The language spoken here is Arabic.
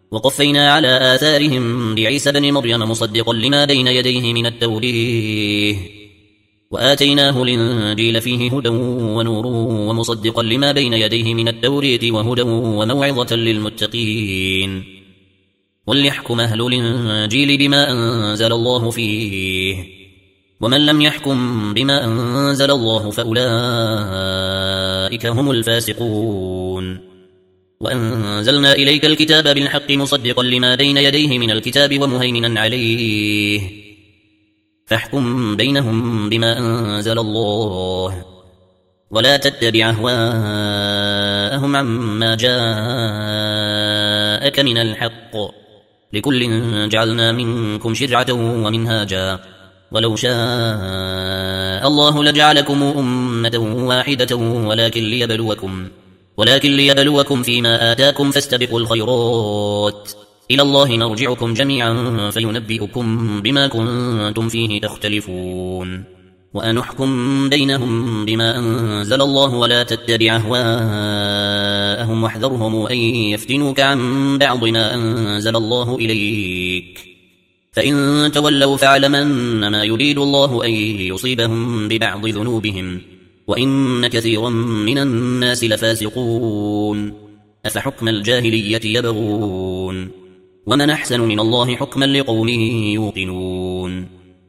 وقفينا على آثارهم بعيسى بن مريم مصدقا لما بين يديه من التوريه وآتيناه الإنجيل فيه هدى ونور ومصدقا لما بين يديه من التورية وهدى وموعظة للمتقين وليحكم أهل الإنجيل بما أنزل الله فيه ومن لم يحكم بما أنزل الله فأولئك هم الفاسقون وأنزلنا إليك الكتاب بالحق مصدقا لما بين يديه من الكتاب ومهيمنا عليه فاحكم بينهم بما أنزل الله ولا تتبع أهواءهم عما جاءك من الحق لكل جعلنا منكم شرعة ومنهاجا ولو شاء الله لجعلكم أمة واحدة ولكن ليبلوكم فيما آتاكم فاستبقوا الخيرات إلى الله مرجعكم جميعا فينبئكم بما كنتم فيه تختلفون وأنحكم بينهم بما أنزل الله ولا تتبع أهواءهم واحذرهم أن يفتنوك عن بعض ما أنزل الله إليك فإن تولوا فاعلم أنما يريد الله أن يصيبهم ببعض ذنوبهم وإن كثيرا من الناس لفاسقون أفحكم الجاهلية يبغون ومن أحسن من الله حكما لقوم يوقنون